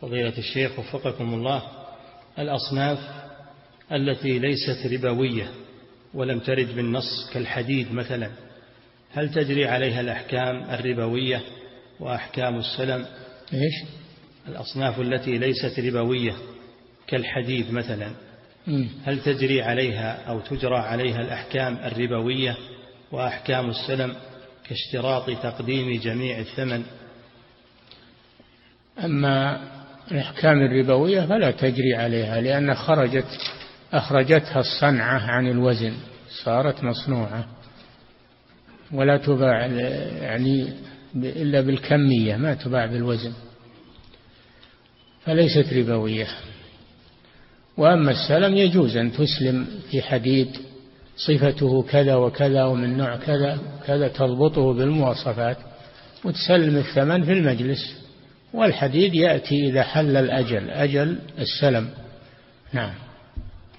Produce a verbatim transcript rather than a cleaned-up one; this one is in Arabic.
فضيلة الشيخ وفقكم الله، الأصناف التي ليست ربوية ولم ترد بالنص كالحديد مثلا، هل تجري عليها الأحكام الربوية وأحكام السلم؟ إيش؟ الأصناف التي ليست ربوية كالحديد مثلا، هل تجري عليها أو تجرى عليها الأحكام الربوية وأحكام السلم كاشتراط تقديم جميع الثمن؟ أما الأحكام الربوية فلا تجري عليها، لأن خرجت أخرجتها الصنعة عن الوزن، صارت مصنوعة ولا تباع يعني إلا بالكمية، ما تباع بالوزن، فليست ربوية. وأما السلم يجوز أن تسلم في حديد صفته كذا وكذا ومن نوع كذا كذا، تضبطه بالمواصفات وتسلم الثمن في المجلس، والحديد يأتي إذا حل الأجل، أجل السلم. نعم.